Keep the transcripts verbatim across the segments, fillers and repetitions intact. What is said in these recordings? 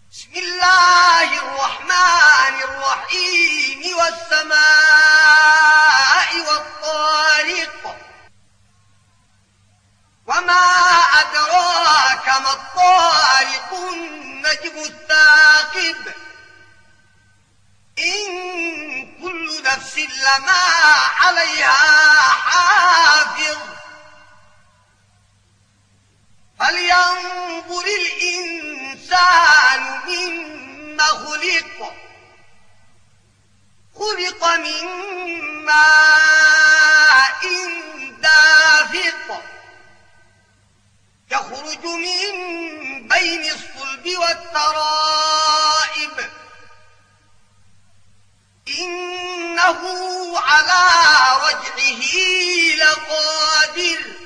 بسم الله الرحمن الرحيم والسماء والطارق وما أدراك ما الطارق النجم الثاقب إن كل نفس لما عليها حافظ فلينظر الإنسان مما خلق خلق من ماء دافق يخرج من بين الصلب والترائب إنه على رجعه لقادر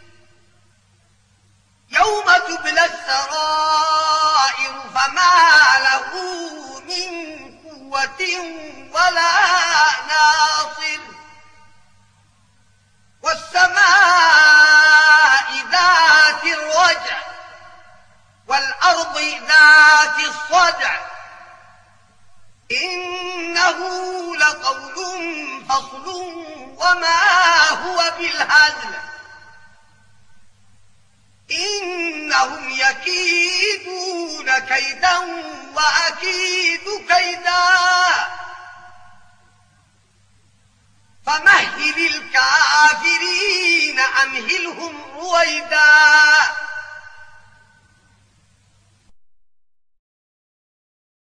يوم تبلى السرائر فما له من قوة ولا ناصر والسماء ذات الرجع والأرض ذات الصدع إنه لقول فصل وما هو بالهزل إنهم يكيدون كيدا وأكيد كيدا فمهل الكافرين أمهلهم رويدا